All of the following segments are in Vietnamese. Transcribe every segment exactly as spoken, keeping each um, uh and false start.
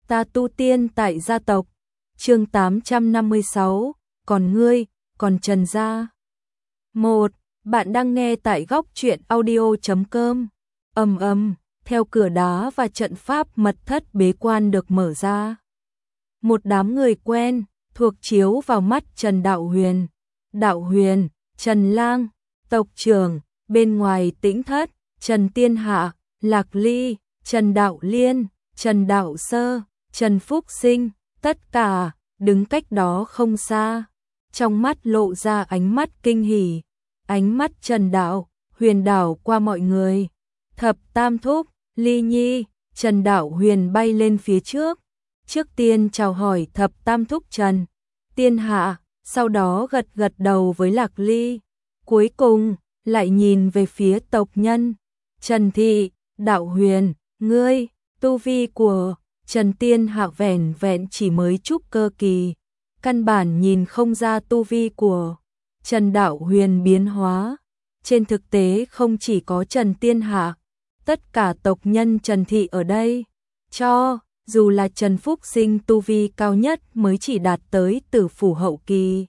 Ta tu tiên tại gia tộc. Chương tám trăm năm mươi sáu, còn ngươi, còn Trần gia. một. Bạn đang nghe tại góc truyện audio chấm com. Ầm ầm, theo cửa đá và trận pháp mật thất bế quan được mở ra. Một đám người quen, thuộc chiếu vào mắt Trần Đạo Huyền. Đạo Huyền, Trần Lang, tộc trưởng, bên ngoài Tĩnh Thất, Trần Tiên Hạ, Lạc Ly, Trần Đạo Liên, Trần Đạo Sơ, Trần Phúc Sinh, tất cả đứng cách đó không xa, trong mắt lộ ra ánh mắt kinh hỉ. Ánh mắt Trần Đạo Huyền đảo qua mọi người. Thập Tam Thúc, Ly Nhi, Trần Đạo Huyền bay lên phía trước, trước tiên chào hỏi Thập Tam Thúc Trần Tiên Hạ, sau đó gật gật đầu với Lạc Ly, cuối cùng lại nhìn về phía tộc nhân. Trần Thị, Đạo Huyền, ngươi, tu vi của Trần Tiên Hạ vẻn vẹn chỉ mới trúc cơ kỳ, căn bản nhìn không ra tu vi của Trần Đạo Huyền biến hóa. Trên thực tế không chỉ có Trần Tiên Hạ, tất cả tộc nhân Trần Thị ở đây, cho dù là Trần Phúc Sinh tu vi cao nhất mới chỉ đạt tới tử phủ hậu kỳ,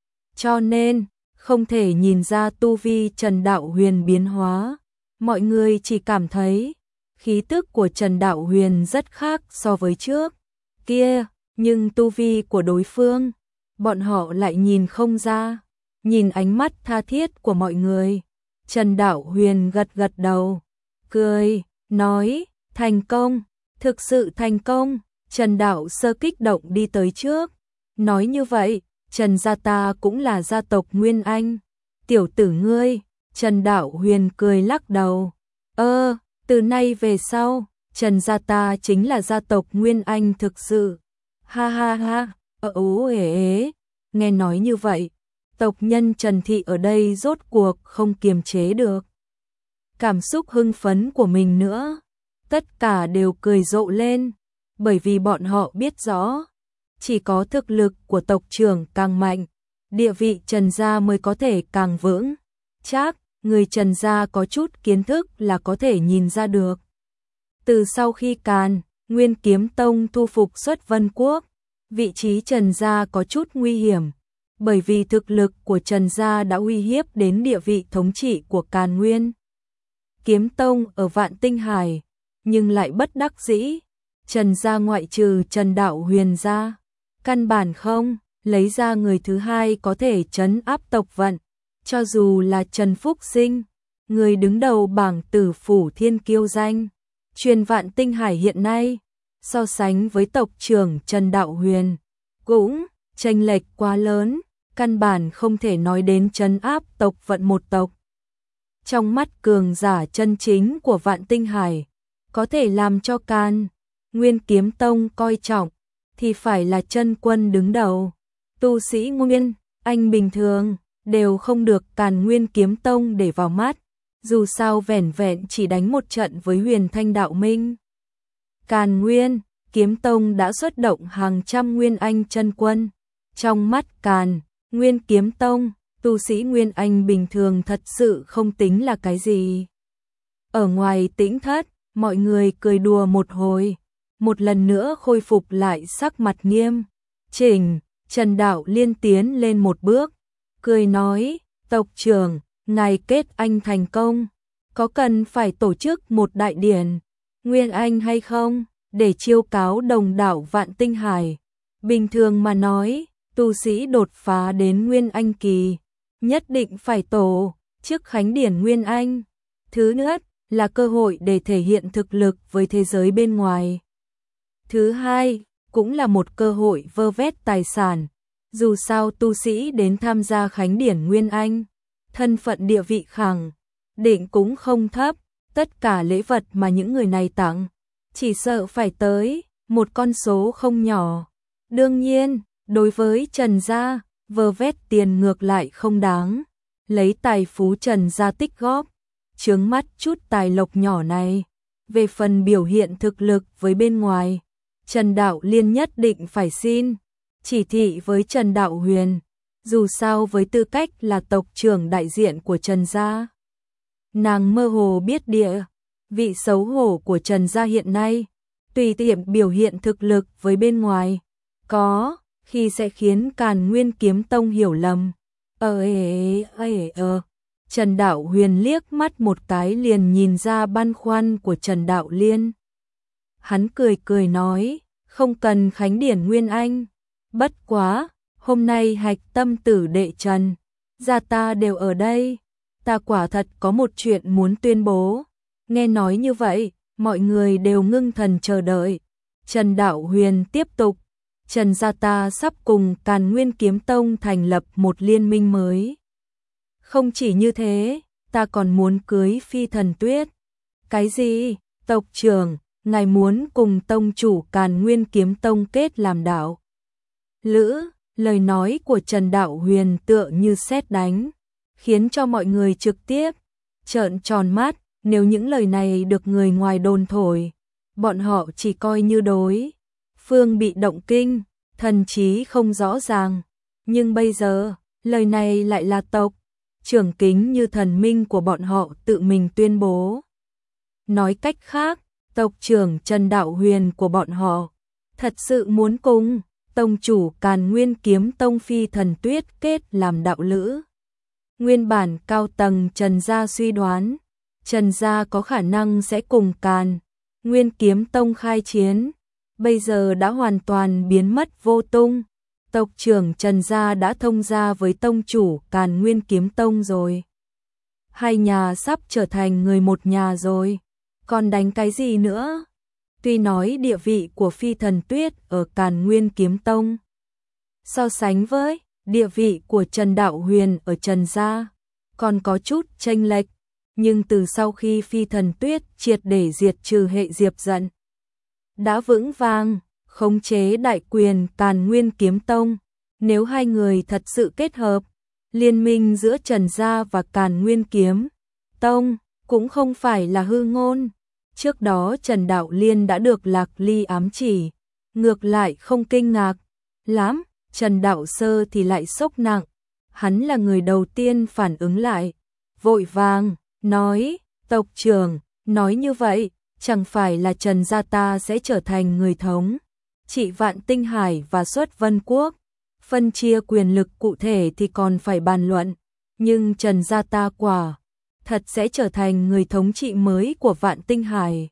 cho nên không thể nhìn ra tu vi Trần Đạo Huyền biến hóa. Mọi người chỉ cảm thấy khí tức của Trần Đạo Huyền rất khác so với trước kia, nhưng tu vi của đối phương, bọn họ lại nhìn không ra. Nhìn ánh mắt tha thiết của mọi người, Trần Đạo Huyền gật gật đầu, cười, nói, thành công, thực sự thành công. Trần Đạo Sơ kích động đi tới trước, nói như vậy, Trần gia ta cũng là gia tộc Nguyên Anh. Tiểu tử ngươi, Trần Đạo Huyền cười lắc đầu, ơ, từ nay về sau, Trần gia ta chính là gia tộc Nguyên Anh thực sự. Ha ha ha, ơ ố ế ế, nghe nói như vậy, tộc nhân Trần Thị ở đây rốt cuộc không kiềm chế được cảm xúc hưng phấn của mình nữa, tất cả đều cười rộ lên, bởi vì bọn họ biết rõ, chỉ có thực lực của tộc trưởng càng mạnh, địa vị Trần gia mới có thể càng vững chắc. Người Trần gia có chút kiến thức là có thể nhìn ra được. Từ sau khi Càn Nguyên Kiếm Tông thu phục Xuất Vân Quốc, vị trí Trần gia có chút nguy hiểm, bởi vì thực lực của Trần gia đã uy hiếp đến địa vị thống trị của Càn Nguyên Kiếm Tông ở Vạn Tinh Hải, nhưng lại bất đắc dĩ, Trần gia ngoại trừ Trần Đạo Huyền gia, căn bản không lấy ra người thứ hai có thể trấn áp tộc vận. Cho dù là Trần Phúc Sinh, người đứng đầu bảng tử phủ thiên kiêu danh truyền Vạn Tinh Hải hiện nay, so sánh với tộc trưởng Trần Đạo Huyền, cũng chênh lệch quá lớn, căn bản không thể nói đến trấn áp tộc vận một tộc. Trong mắt cường giả chân chính của Vạn Tinh Hải, có thể làm cho Càn Nguyên Kiếm Tông coi trọng, thì phải là chân quân đứng đầu. Tu sĩ Nguyên Anh bình thường đều không được Càn Nguyên Kiếm Tông để vào mắt, dù sao vẻn vẹn chỉ đánh một trận với Huyền Thanh Đạo Minh, Càn Nguyên Kiếm Tông đã xuất động hàng trăm Nguyên Anh chân quân. Trong mắt Càn Nguyên Kiếm Tông, tu sĩ Nguyên Anh bình thường thật sự không tính là cái gì. Ở ngoài Tĩnh Thất, mọi người cười đùa một hồi, một lần nữa khôi phục lại sắc mặt nghiêm chỉnh. Trần Đạo Liên tiến lên một bước, cười nói, tộc trưởng, ngài kết anh thành công, có cần phải tổ chức một đại điển Nguyên Anh hay không, để chiêu cáo đồng đảo Vạn Tinh Hải. Bình thường mà nói, tu sĩ đột phá đến Nguyên Anh kỳ, nhất định phải tổ chức khánh điển Nguyên Anh. Thứ nhất là cơ hội để thể hiện thực lực với thế giới bên ngoài. Thứ hai, cũng là một cơ hội vơ vét tài sản. Dù sao tu sĩ đến tham gia khánh điển Nguyên Anh, thân phận địa vị khẳng định cũng không thấp, tất cả lễ vật mà những người này tặng, chỉ sợ phải tới một con số không nhỏ. Đương nhiên, đối với Trần gia, vơ vét tiền ngược lại không đáng, lấy tài phú Trần gia tích góp, chướng mắt chút tài lộc nhỏ này. Về phần biểu hiện thực lực với bên ngoài, Trần Đạo Liên nhất định phải xin chỉ thị với Trần Đạo Huyền, dù sao với tư cách là tộc trưởng đại diện của Trần gia, nàng mơ hồ biết địa vị xấu hổ của Trần gia hiện nay, tùy tiện biểu hiện thực lực với bên ngoài, có khi sẽ khiến Càn Nguyên Kiếm Tông hiểu lầm. Ờ ê ê ờ. Trần Đạo Huyền liếc mắt một cái liền nhìn ra băn khoăn của Trần Đạo Liên. Hắn cười cười nói, không cần khánh điển Nguyên Anh. Bất quá, hôm nay hạch tâm tử đệ Trần gia ta đều ở đây. Ta quả thật có một chuyện muốn tuyên bố. Nghe nói như vậy, mọi người đều ngưng thần chờ đợi. Trần Đạo Huyền tiếp tục, Trần gia ta sắp cùng Càn Nguyên Kiếm Tông thành lập một liên minh mới. Không chỉ như thế, ta còn muốn cưới Phi Thần Tuyết. Cái gì? Tộc trưởng, ngài muốn cùng tông chủ Càn Nguyên Kiếm Tông kết làm đạo lữ? Lời nói của Trần Đạo Huyền tựa như sét đánh, khiến cho mọi người trực tiếp trợn tròn mắt. Nếu những lời này được người ngoài đồn thổi, bọn họ chỉ coi như đối phương bị động kinh, thần trí không rõ ràng. Nhưng bây giờ, lời này lại là tộc trưởng kính như thần minh của bọn họ tự mình tuyên bố. Nói cách khác, tộc trưởng Trần Đạo Huyền của bọn họ thật sự muốn cùng tông chủ Càn Nguyên Kiếm Tông Phi Thần Tuyết kết làm đạo lữ. Nguyên bản cao tầng Trần gia suy đoán, Trần gia có khả năng sẽ cùng Càn Nguyên Kiếm Tông khai chiến, bây giờ đã hoàn toàn biến mất vô tung. Tộc trưởng Trần gia đã thông gia với tông chủ Càn Nguyên Kiếm Tông rồi. Hai nhà sắp trở thành người một nhà rồi, còn đánh cái gì nữa? Tuy nói địa vị của Phi Thần Tuyết ở Càn Nguyên Kiếm Tông so sánh với địa vị của Trần Đạo Huyền ở Trần gia còn có chút chênh lệch, nhưng từ sau khi Phi Thần Tuyết triệt để diệt trừ hệ Diệp Dận, đã vững vàng khống chế đại quyền Càn Nguyên Kiếm Tông. Nếu hai người thật sự kết hợp, liên minh giữa Trần gia và Càn Nguyên Kiếm Tông cũng không phải là hư ngôn. Trước đó Trần Đạo Liên đã được Lạc Ly ám chỉ, ngược lại không kinh ngạc lắm. Trần Đạo Sơ thì lại sốc nặng, hắn là người đầu tiên phản ứng lại, vội vàng nói, tộc trưởng, nói như vậy, chẳng phải là Trần gia ta sẽ trở thành người thống trị Vạn Tinh Hải và Xuất Vân Quốc. Phân chia quyền lực cụ thể thì còn phải bàn luận, nhưng Trần gia ta quả thật sẽ trở thành người thống trị mới của Vạn Tinh Hải.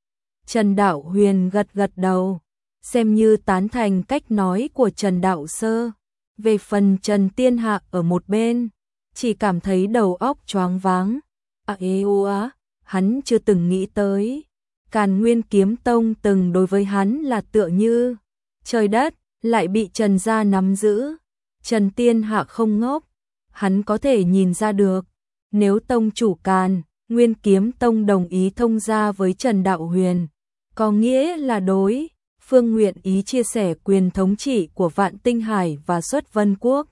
Trần Đạo Huyền gật gật đầu, xem như tán thành cách nói của Trần Đạo Sơ. Về phần Trần Tiên Hạ ở một bên, chỉ cảm thấy đầu óc choáng váng. À ê ô á, hắn chưa từng nghĩ tới. Càn Nguyên Kiếm Tông từng đối với hắn là tựa như trời đất, lại bị Trần gia nắm giữ. Trần Tiên Hạ không ngốc, hắn có thể nhìn ra được, nếu tông chủ Càn Nguyên Kiếm Tông đồng ý thông gia với Trần Đạo Huyền, có nghĩa là đối phương nguyện ý chia sẻ quyền thống trị của Vạn Tinh Hải và Xuất Vân Quốc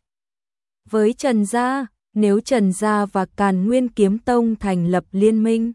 với Trần gia. Nếu Trần gia và Càn Nguyên Kiếm Tông thành lập liên minh,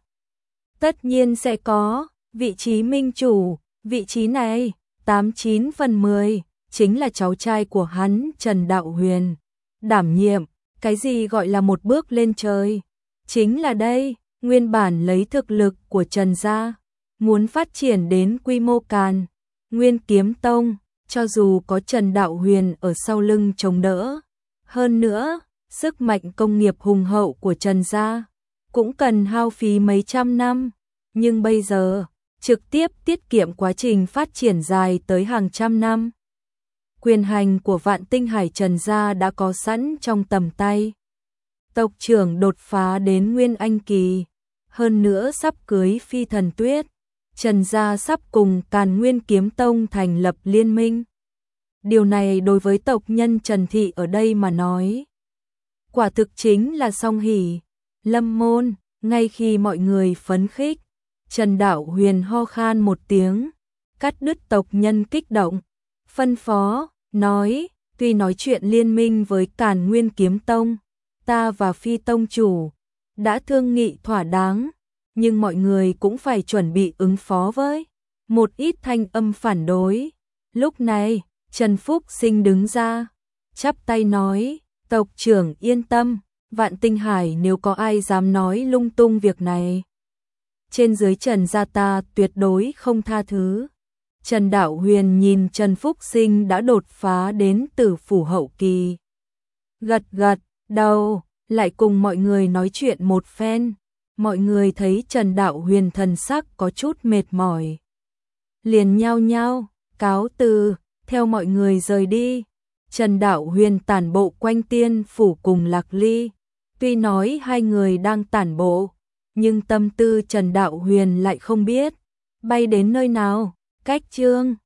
tất nhiên sẽ có vị trí minh chủ. Vị trí này, tám chín phần mười chính là cháu trai của hắn Trần Đạo Huyền đảm nhiệm. Cái gì gọi là một bước lên trời? Chính là đây, nguyên bản lấy thực lực của Trần gia, muốn phát triển đến quy mô Càn Nguyên Kiếm Tông, cho dù có Trần Đạo Huyền ở sau lưng chống đỡ. Hơn nữa, sức mạnh công nghiệp hùng hậu của Trần gia cũng cần hao phí mấy trăm năm, nhưng bây giờ trực tiếp tiết kiệm quá trình phát triển dài tới hàng trăm năm. Quyền hành của Vạn Tinh Hải Trần gia đã có sẵn trong tầm tay. Tộc trưởng đột phá đến Nguyên Anh kỳ, hơn nữa sắp cưới Phi Thần Tuyết, Trần gia sắp cùng Càn Nguyên Kiếm Tông thành lập liên minh. Điều này đối với tộc nhân Trần thị ở đây mà nói, quả thực chính là song hỷ. Lâm môn, ngay khi mọi người phấn khích, Trần Đạo Huyền ho khan một tiếng, cắt đứt tộc nhân kích động, phân phó, nói, tuy nói chuyện liên minh với Càn Nguyên Kiếm Tông, ta và Phi Tông chủ đã thương nghị thỏa đáng, nhưng mọi người cũng phải chuẩn bị ứng phó với một ít thanh âm phản đối. Lúc này, Trần Phúc Sinh đứng ra, chắp tay nói, tộc trưởng yên tâm, Vạn Tinh Hải nếu có ai dám nói lung tung việc này, trên dưới Trần gia ta tuyệt đối không tha thứ. Trần Đạo Huyền nhìn Trần Phúc Sinh đã đột phá đến tử phủ hậu kỳ. Gật gật đầu, lại cùng mọi người nói chuyện một phen. Mọi người thấy Trần Đạo Huyền thần sắc có chút mệt mỏi, liền nhao nhao cáo từ, theo mọi người rời đi. Trần Đạo Huyền tản bộ quanh Tiên phủ cùng Lạc Ly. Tuy nói hai người đang tản bộ, nhưng tâm tư Trần Đạo Huyền lại không biết bay đến nơi nào. Cách chương